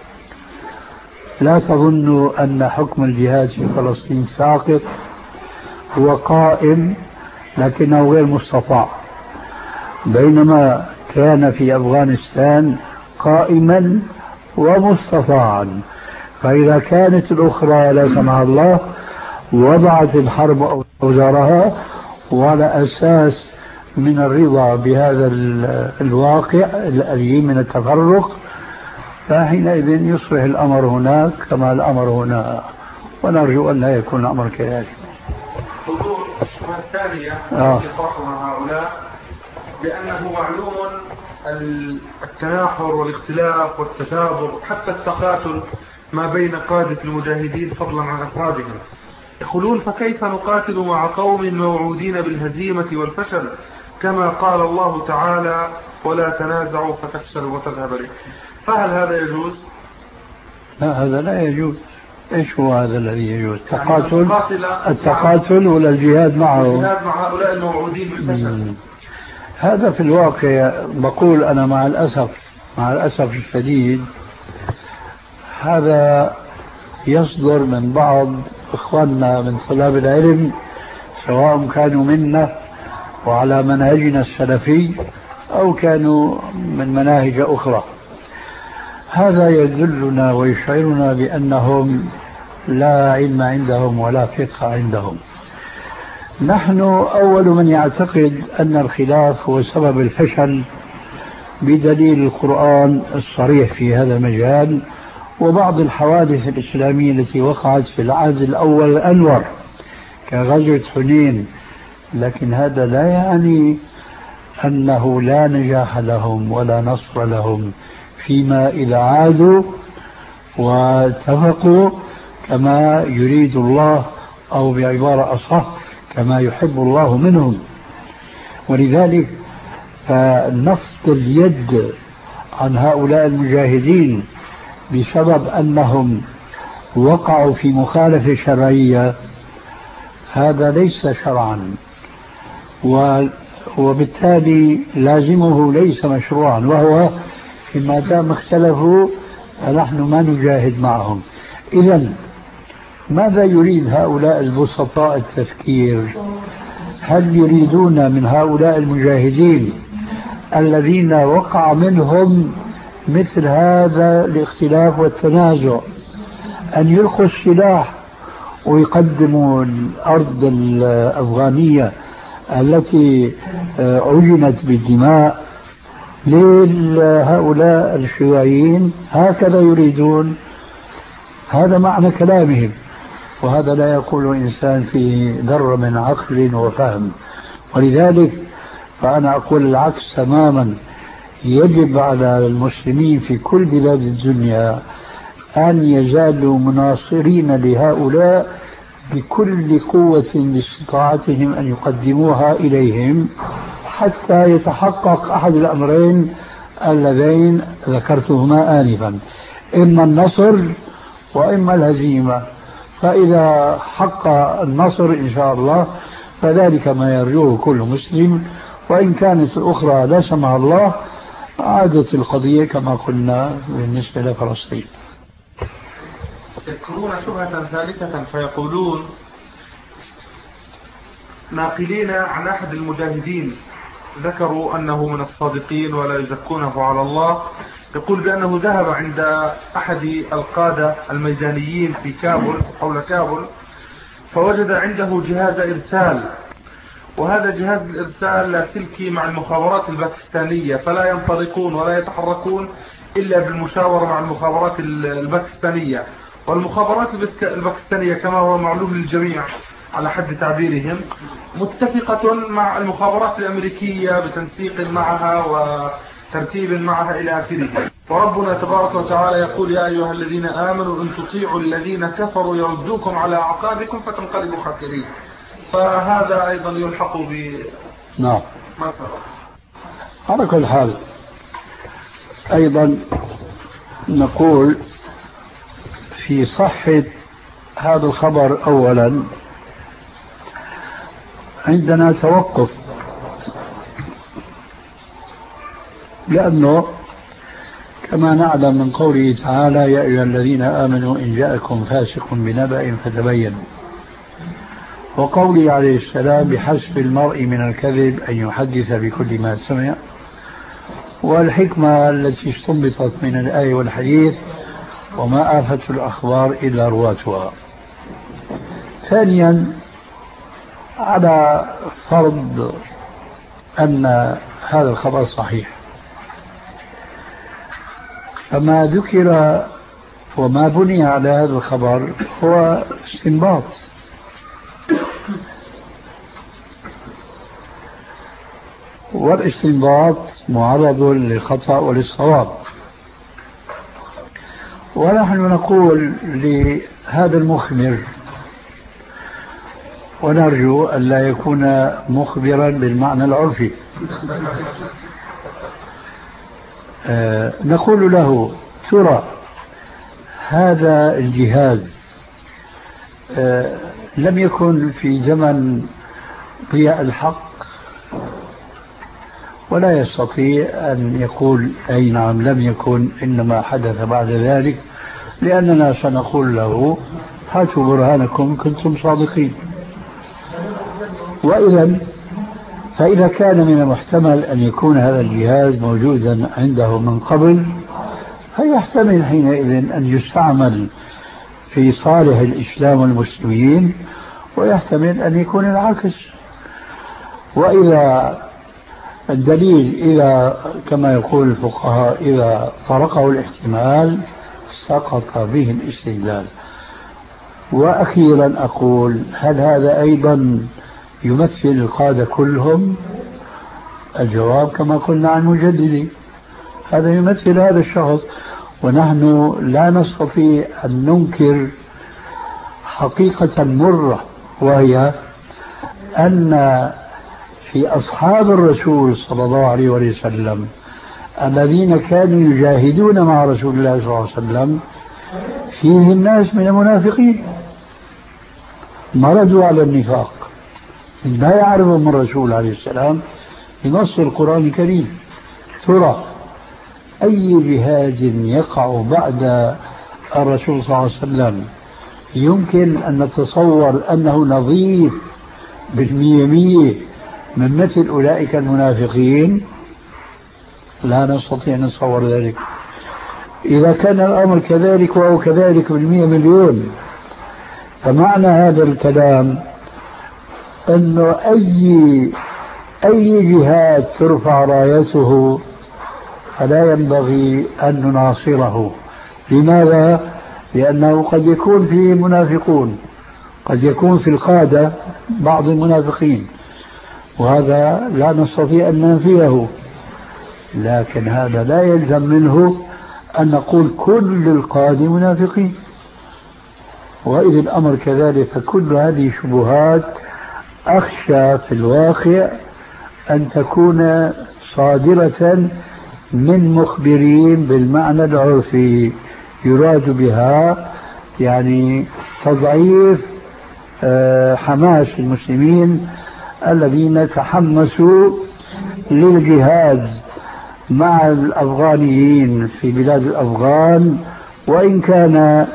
لا تظنوا أن حكم الجهاد في فلسطين ساقط، هو قائم لكنه غير مستطاع، بينما كان في أفغانستان قائما ومستطاعا. فإذا كانت الأخرى لا سمح الله وضعت الحرب أوزارها وعلى أساس من الرضا بهذا الواقع الأليم من التفرق، فحينئذ يصبح الأمر هناك كما الأمر هنا، ونرجو أن لا يكون الأمر كذلك. حضور الشبهة الثانية التي طرحها هؤلاء بأنه معلوم التناحر والاختلاف والتثابر حتى التقاتل ما بين قادة المجاهدين فضلا عن أفرادهم. يقولون فكيف نقاتل مع قوم موعودين بالهزيمة والفشل كما قال الله تعالى ولا تنازعوا فتفشلوا وتذهب ريحكم؟ فهل هذا يجوز؟ لا، هذا لا يجوز. ايش هو هذا الذي يجوز؟ التقاتل ولا الجهاد معه؟ الجهاد مع هؤلاء الموعودين بالفشل. هذا في الواقع بقول أنا مع الأسف الشديد هذا يصدر من بعض إخواننا من طلاب العلم، سواء كانوا منا وعلى منهجنا السلفي أو كانوا من مناهج أخرى. هذا يدلنا ويشعرنا بأنهم لا علم عندهم ولا فقه عندهم. نحن أول من يعتقد أن الخلاف هو سبب الفشل بدليل القرآن الصريح في هذا المجال وبعض الحوادث الإسلامية التي وقعت في العهد الأول الأنور كغزوة حنين. لكن هذا لا يعني أنه لا نجاح لهم ولا نصر لهم فيما إذا عادوا واتفقوا كما يريد الله، أو بعبارة أصح كما يحب الله منهم. ولذلك فنفض اليد عن هؤلاء المجاهدين بسبب أنهم وقعوا في مخالفة شرعية هذا ليس شرعا، وبالتالي لازمه ليس مشروعا، وهو ما دام اختلفوا فنحن ما نجاهد معهم. إذن ماذا يريد هؤلاء البسطاء التفكير؟ هل يريدون من هؤلاء المجاهدين الذين وقع منهم مثل هذا الاختلاف والتنازع أن يلقوا السلاح ويقدموا الأرض الأفغانية التي عجنت بالدماء لهؤلاء الشيوعيين؟ هكذا يريدون، هذا معنى كلامهم، وهذا لا يقول إنسان في ذرة من عقل وفهم. ولذلك فأنا أقول العكس تماما. يجب على المسلمين في كل بلاد الدنيا أن يزالوا مناصرين لهؤلاء بكل قوة باستطاعتهم أن يقدموها إليهم حتى يتحقق أحد الأمرين اللذين ذكرتهما آنفا، إما النصر وإما الهزيمة. فإذا حق النصر إن شاء الله فذلك ما يرجوه كل مسلم، وإن كانت الأخرى لا سمح الله عادت القضية كما قلنا بالنسبة لفلسطين. يذكرون شبهة ثالثة فيقولون ناقلين عن أحد المجاهدين ذكروا أنه من الصادقين ولا يزكونه على الله، يقول بأنه ذهب عند أحد القادة الميدانيين في كابول حول كابول فوجد عنده جهاز إرسال، وهذا جهاز الإرسال لاسلكي مع المخابرات الباكستانية، فلا ينطلقون ولا يتحركون إلا بالمشاورة مع المخابرات الباكستانية. والمخابرات الباكستانية كما هو معلوم للجميع على حد تعبيرهم متفقة مع المخابرات الأمريكية بتنسيق معها وترتيب معها إلى آخره. وربنا تبارك وتعالى يقول يا أيها الذين آمنوا إن تطيعوا الذين كفروا يردوكم على أعقابكم فتنقلبوا خاسرين. فهذا أيضا يلحق ب نعم ما سبق. على كل حال أيضا نقول في صحة هذا الخبر أولا عندنا توقف، لأنه كما نعلم من قوله تعالى يا أيها الذين آمنوا إن جاءكم فاسق بنبأ فتبينوا، وقوله عليه السلام بحسب المرء من الكذب أن يحدث بكل ما سمع، والحكمة التي استنبطت من الآية والحديث وما آفة الأخبار إلا رواتها. ثانيا على فرض أن هذا الخبر صحيح، فما ذكر وما بني على هذا الخبر هو استنباط، والاستنباط معرض للخطأ وللصواب. ونحن نقول لهذا المخبر ونرجو أن لا يكون مخبرا بالمعنى العرفي، نقول له ترى هذا الجهاز لم يكن في زمن ضياء الحق، ولا يستطيع أن يقول أي نعم لم يكن إنما حدث بعد ذلك، لأننا سنقول له هاتوا برهانكم كنتم صادقين. فإذا كان من المحتمل أن يكون هذا الجهاز موجودا عنده من قبل، فيحتمل حينئذ أن يستعمل في صالح الإسلام والمسلمين، ويحتمل أن يكون العكس. وإذا الدليل إذا كما يقول الفقهاء إذا طرقه الاحتمال سقط به الاستدلال. وأخيرا أقول هل هذا أيضا يمثل القادة كلهم؟ الجواب كما قلنا عن مجددي هذا يمثل هذا الشخص، ونحن لا نستطيع أن ننكر حقيقة مرة، وهي أن في أصحاب الرسول صلى الله عليه وسلم الذين كانوا يجاهدون مع رسول الله صلى الله عليه وسلم فيهم ناس من المنافقين مردوا على النفاق لا يعرفهم الرسول عليه السلام بنص القرآن الكريم. ترى أي جهاد يقع بعد الرسول صلى الله عليه وسلم يمكن أن نتصور أنه نظيف بالمية من مثل أولئك المنافقين؟ لا نستطيع أن نتصور ذلك. إذا كان الأمر كذلك وهو كذلك بالمية مليون، فمعنى هذا الكلام أنه أي جهاد ترفع رايته فلا ينبغي أن نناصره. لماذا؟ لأنه قد يكون فيه منافقون، قد يكون في القادة بعض المنافقين، وهذا لا نستطيع أن ننفيه، لكن هذا لا يلزم منه أن نقول كل القادة منافقين. وإذا الأمر كذلك فكل هذه شبهات أخشى في الواقع أن تكون صادرة من مخبرين بالمعنى العرفي، يراد بها يعني تضعيف حماس المسلمين الذين تحمسوا للجهاد مع الأفغانيين في بلاد الأفغان، وإن كان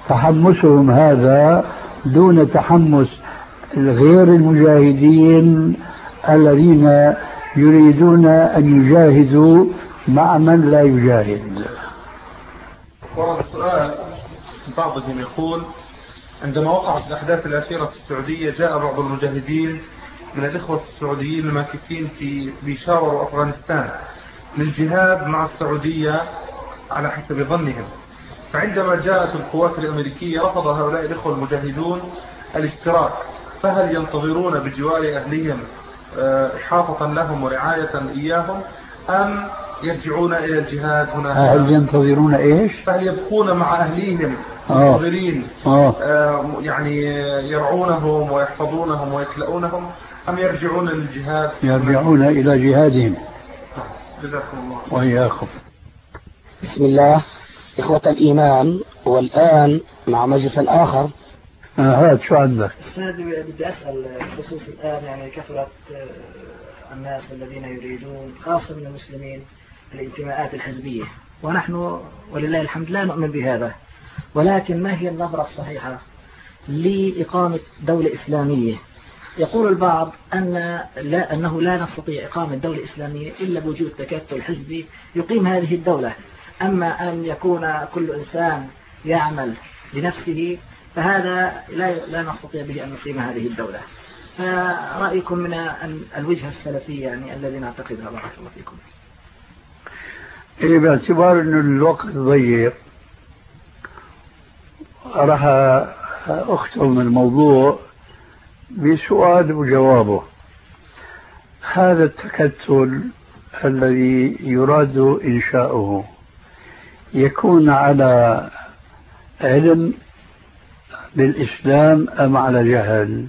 تحمسهم هذا دون تحمس غير المجاهدين الذين يريدون أن يجاهدوا مع من لا يجاهد. ورد السؤال بعضهم يقول: عندما وقعت الأحداث الأخيرة في السعودية جاء بعض المجاهدين من الإخوة السعوديين الماكثين في بيشاور وأفغانستان للجهاد مع السعودية على حسب ظنهم، فعندما جاءت القوات الأمريكية رفض هؤلاء الإخوة المجاهدون الاشتراك، فهل ينتظرون بجوار أهلهم إحاطة لهم ورعاية إياهم أم يرجعون إلى الجهاد هنا؟ هل ينتظرون إيش؟ فهل يبقون مع أهليهم منتظرين يعني يرعونهم ويحفظونهم ويكلؤونهم أم يرجعون للجهاد؟ يرجعون إلى جهادهم. جزاكم الله وإياكم. بسم الله، إخوة الإيمان، والآن مع مجلس آخر. هات شو عندك؟ أستاذ بدي أسأل بخصوص الآن يعني كثرة الناس الذين يريدون خاصة من المسلمين الانتماءات الحزبية، ونحن ولله الحمد لا نؤمن بهذا، ولكن ما هي النظرة الصحيحة لإقامة دولة إسلامية؟ يقول البعض أنه لا نستطيع إقامة دولة إسلامية إلا بوجود تكتل حزبي يقيم هذه الدولة، أما أن يكون كل إنسان يعمل لنفسه فهذا لا نستطيع به أن نقيم هذه الدولة. فرأيكم من الوجهة السلفية يعني الذي نعتقدها؟ بارك الله فيكم. باعتبار أن الوقت ضيق راح أختم الموضوع بسؤال وجوابه. هذا التكتل الذي يراد إنشاؤه يكون على علم بالإسلام أم على جهل؟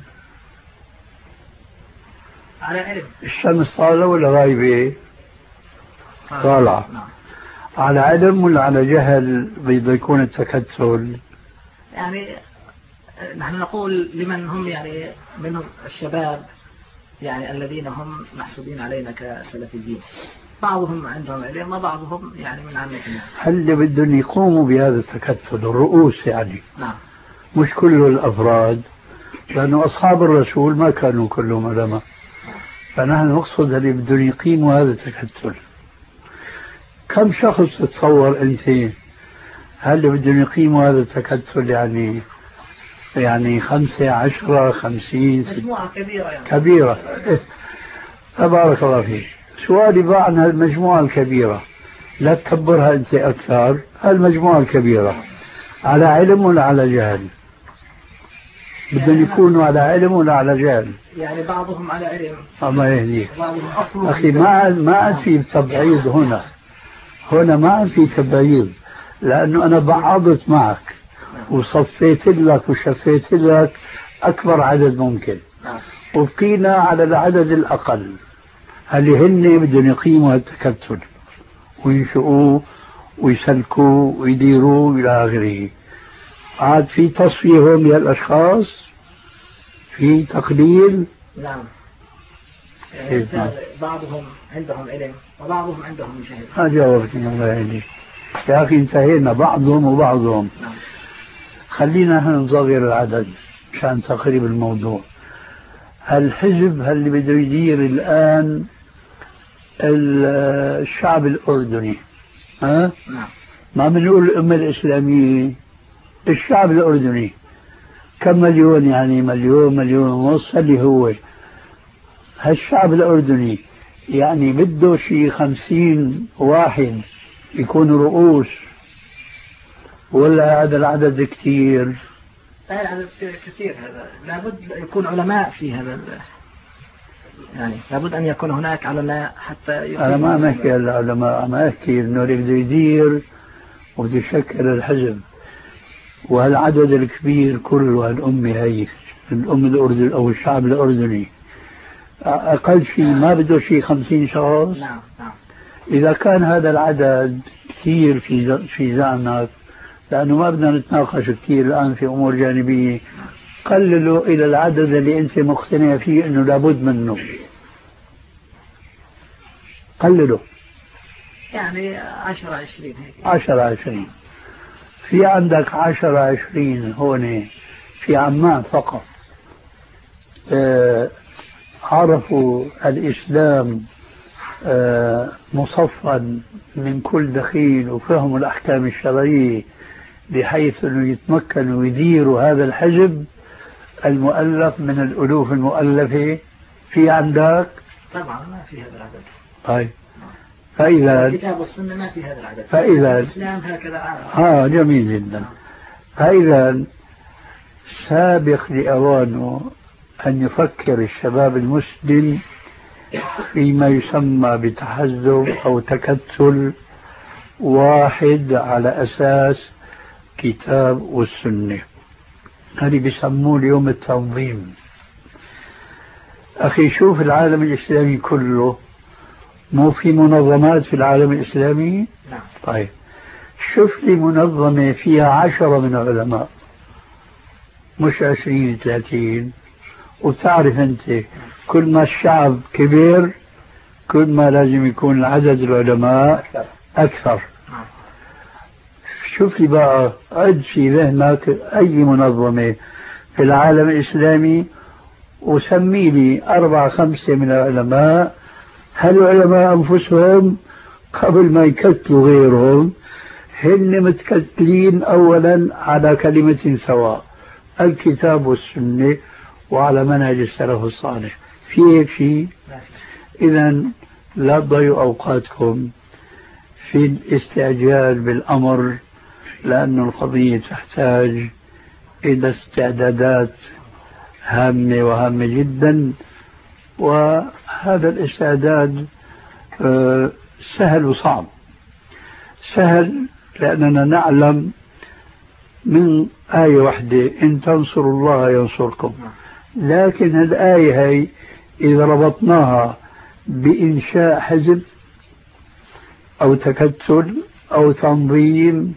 على علم. الشمس طالعة ولا غايبة؟ طالعة. على علم ولا على جهل بده يكون التكتل؟ يعني نحن نقول لمن هم يعني منهم الشباب يعني الذين هم محسوبين علينا كسلفيين، بعضهم عندهم علم وبعضهم يعني من عامة الناس. هل بدهم يقوموا بهذا التكتل الرؤوس يعني؟ نعم. مش كل الأفراد، لأنه أصحاب الرسول ما كانوا كلهم علماء، فنحن نقصد اللي بدهم يقيموا هذا التكتل. كم شخص تتصور أنت هل بدهم يقيموا هذا التكتل؟ يعني 5 10 50 مجموعة كبيرة يعني. كبيرة. تبارك الله فيك. سؤالي بقى عن هالمجموعة الكبيرة، لا تكبرها أنت أكثر. هالمجموعة الكبيرة على علم ولا على جهل؟ بدهم يكونوا على علم ولا على جهل؟ يعني بعضهم على علم. الله يهديك أخي. ما عاد في تبعيض هنا ما عاد في تبعيض، لأنه أنا بعضت معك وصفيت لك وشفيت لك أكبر عدد ممكن، وبقينا على العدد الأقل. هل هن بدهم يقيموا التكتل وينشئوه ويسلكوا ويديروا إلى آخره؟ عاد في تصفية هون للأشخاص، في تقليل. نعم. يعني بعضهم عندهم علم وبعضهم عندهم جهل. ما جاوبتني الله يهديك يا أخي. انتهينا بعضهم وبعضهم. نعم. خلينا نصغر العدد عشان تقريب الموضوع. الحزب اللي بده يدير الآن الشعب الأردني، نعم. ما بنقول الأمة الإسلامية، الشعب الأردني كم مليون؟ يعني مليون ونص. اللي هو هالشعب الأردني يعني بده شي 50 واحد يكونوا رؤوس، ولا هذا العدد كثير؟ لا، العدد كثير. هذا لابد يكون علماء في هذا، يعني لابد أن يكون هناك علماء حتى أنا ما أحكي العلماء، أنا أحكي إنه اللي بده يدير وبده يشكل الحزب، وهالعدد الكبير كله هالأمة هي الأمة الأردن أو الشعب الأردني أقل شيء ما بده شيء 50 شخص. نعم. إذا كان هذا العدد كثير في زعمك، لأنه ما بدنا نتناقش كثير الآن في أمور جانبية، قللوا إلى العدد اللي أنت مقتنع فيه أنه لابد منه. قللوا يعني 10 20 هيك. 10 20. في عندك 10-20 هون في عمان فقط عرفوا الإسلام مصفا من كل دخيل وفهموا الأحكام الشرعية بحيث أنه يتمكنوا ويديروا هذا الحزب المؤلف من الألوف المؤلفة. في عندك طبعا ما في هذا العدد. طيب فإذا الكتاب والسنة ما في هذا العدد. فإذا الإسلام هكذا جميل جدا. فإذا سابق لأوانه أن يفكر الشباب المسلم فيما يسمى بتحزب أو تكتل واحد على أساس كتاب والسنة. هذه بيسموه اليوم التنظيم. أخي شوف العالم الإسلامي كله، مو في منظمات في العالم الإسلامي؟ نعم. طيب شوف لي منظمة فيها 10 من العلماء مش 20-30. وتعرف أنت كل ما الشعب كبير كل ما لازم يكون عدد العلماء أكثر. شوف لي بقى عد في ذهنك أي منظمة في العالم الإسلامي وسمي لي 4-5 من العلماء. هالعلماء أنفسهم قبل ما يكتلوا غيرهم هن متكتلين أولا على كلمة سواء، الكتاب والسنة، وعلى منهج السلف الصالح. في هيك شيء؟ إذن لا تضيعوا أوقاتكم في الاستعجال بالأمر، لأن القضية تحتاج إلى استعدادات هامة وهامة جدا. وهذا الاستعداد سهل وصعب. سهل لأننا نعلم من آية واحدة إن تنصروا الله ينصركم، لكن الآية هي إذا ربطناها بإنشاء حزب أو تكتل أو تنظيم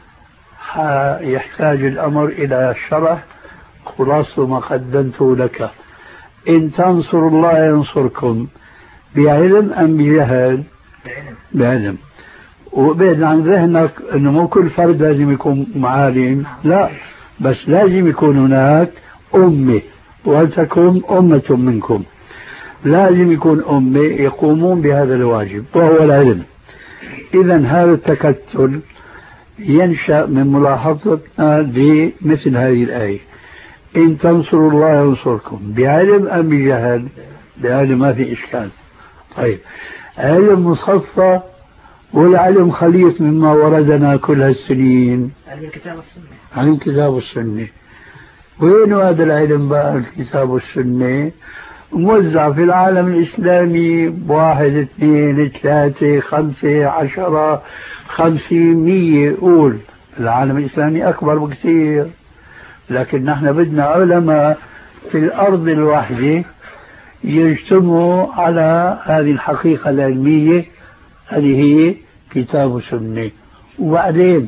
يحتاج الأمر إلى شرح. خلاصة ما قدمته لك، إن تنصروا الله ينصركم بعلم أم بجهل؟ بعلم. وبعد عن ذهنك أنه مو كل فرد لازم يكون معالم، لا، بس لازم يكون هناك أمة، ولتكن أمة منكم. لازم يكون أمة يقومون بهذا الواجب وهو العلم. إذن هذا التكتل ينشأ من ملاحظتنا لمثل هذه الآية، إن تنصروا الله ينصركم بعلم أم بجهل؟ بعلم، ما في إشكال. طيب علم مصفى والعلم خليط مما وردنا كل هالسنين، علم الكتاب والسنة. علم الكتاب والسنة. وين هذا العلم بقى الكتاب والسنة؟ موزع في العالم الإسلامي 1 2 3 5 10 50 100. قول العالم الإسلامي أكبر بكثير، لكن نحن بدنا علماء في الأرض الواحدة يجتمعوا على هذه الحقيقة العلمية. هذه هي كتاب وسنة. وبعدين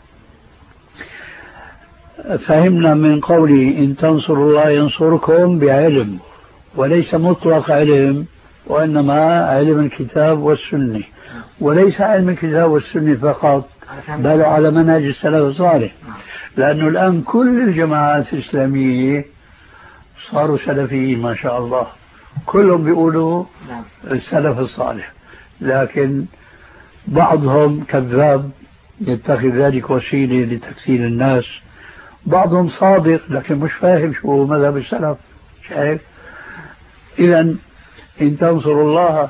فهمنا من قولي إن تنصروا الله ينصركم بعلم، وليس مطلق علم، وإنما علم الكتاب والسنة، وليس علم الكتاب والسنة فقط بل على منهج السلف الصالح. لأنه الآن كل الجماعات الإسلامية صاروا سلفيين ما شاء الله، كلهم بيقولوا السلف الصالح، لكن بعضهم كذاب يتخذ ذلك وسيلة لتكسير الناس، بعضهم صادق لكن مش فاهم شو مذهب السلف. شايف؟ إذن إن تنصروا الله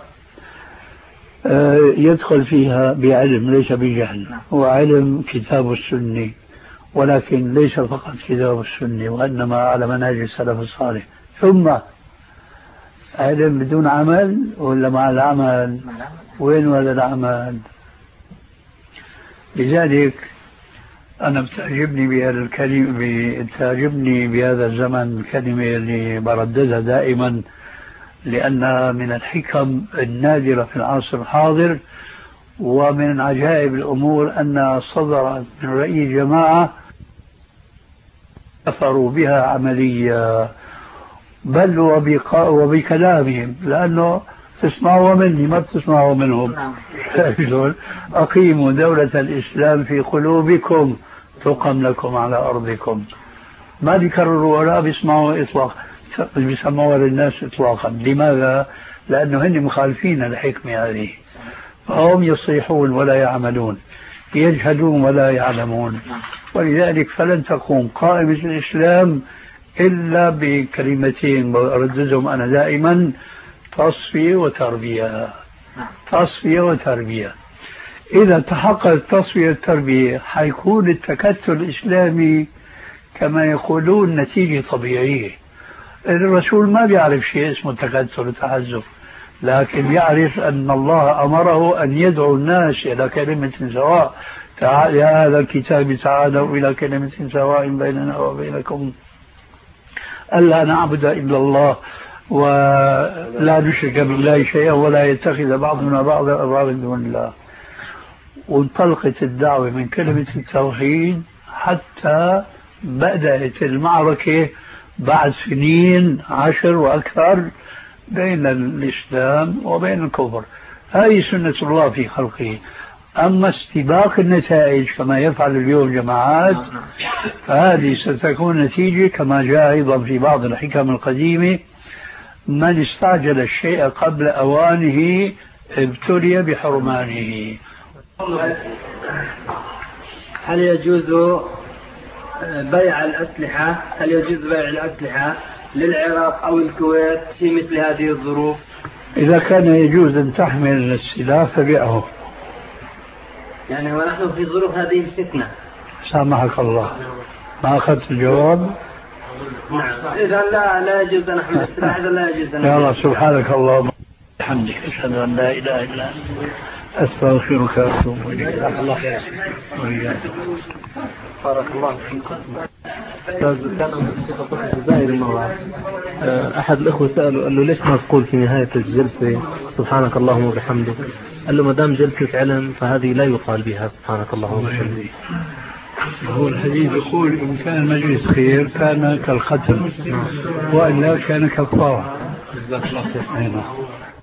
يدخل فيها بعلم ليس بجهل، هو علم كتاب السنة، ولكن ليس فقط كتاب السنة وإنما على منهج السلف الصالح. ثم علم بدون عمل ولا مع العمل؟ وين هذا العمل؟ لذلك أنا بتعجبني بهذا الكلمة، بتعجبني بهذا الزمن الكلمة اللي برددها دائما، لأنها من الحكم النادرة في العصر الحاضر، ومن عجائب الأمور أنها صدرت من رئيس جماعة كفروا بها عملية، بل وبكلامهم، لأنه تسمعوا مني ما بتسمعوا منهم. أقيموا دولة الإسلام في قلوبكم تقم لكم على أرضكم. ما بيكرروا ولا بيسمعوا إطلاقا، بيسمعوا للناس إطلاقا. لماذا؟ لأنه هن مخالفين الحكمة هذه، فهم يصيحون ولا يعملون، يجهلون ولا يعلمون. ولذلك فلن تقوم قائمة الإسلام إلا بكلمتين برددهم أنا دائما: تصفية وتربية. تصفية وتربية. إذا تحقق التصفية والتربية حيكون التكتل الإسلامي كما يقولون نتيجة طبيعية. الرسول ما بيعرف شيء اسمه تكتل وتحزب، لكن يعرف أن الله أمره أن يدعو الناس إلى كلمة سواء. يا أهل الكتاب تعالوا إلى كلمة سواء بيننا وبينكم ألا نعبد إلا الله ولا نشرك بالله شيئا ولا يتخذ بعضنا بعضا أربابا من دون الله. وانطلقت الدعوة من كلمة التوحيد حتى بدأت المعركة بعد سنين 10 وأكثر بين الإسلام وبين الكفر. هذه سنة الله في خلقه. أما استباق النتائج كما يفعل اليوم جماعات فهذه ستكون نتيجة كما جاء أيضا في بعض الحكم القديمة: من استعجل الشيء قبل أوانه ابتلي بحرمانه. هل يجوز بيع الأسلحة؟ هل يجوز بيع الأسلحة للعراق أو الكويت في مثل هذه الظروف؟ إذا كان يجوز أن تحمل السلاح فبيعه. يعني ونحن في ظروف هذه الفتنة. سامحك الله، ما أخذت الجواب؟ نعم. إذا لا يجوز أن نحمل السلاح، إذا لا يجوز أن يا الله سبحانك اللهم وبحمدك أشهد أن لا إله إلا أنت أستغفرك وأتوب إليك. جزاك الله خير. بارك الله فيكم. أحد الأخوة سألوا قال له ليش ما تقول في نهاية الجلسة سبحانك اللهم وبحمدك؟ قال له ما دام جلسة علم فهذه لا يقال بها سبحانك اللهم وبحمدك. هو الحديث يقول إن كان مجلس خير كان كالختم وإلا كان كالطاعة. جزاك الله خير.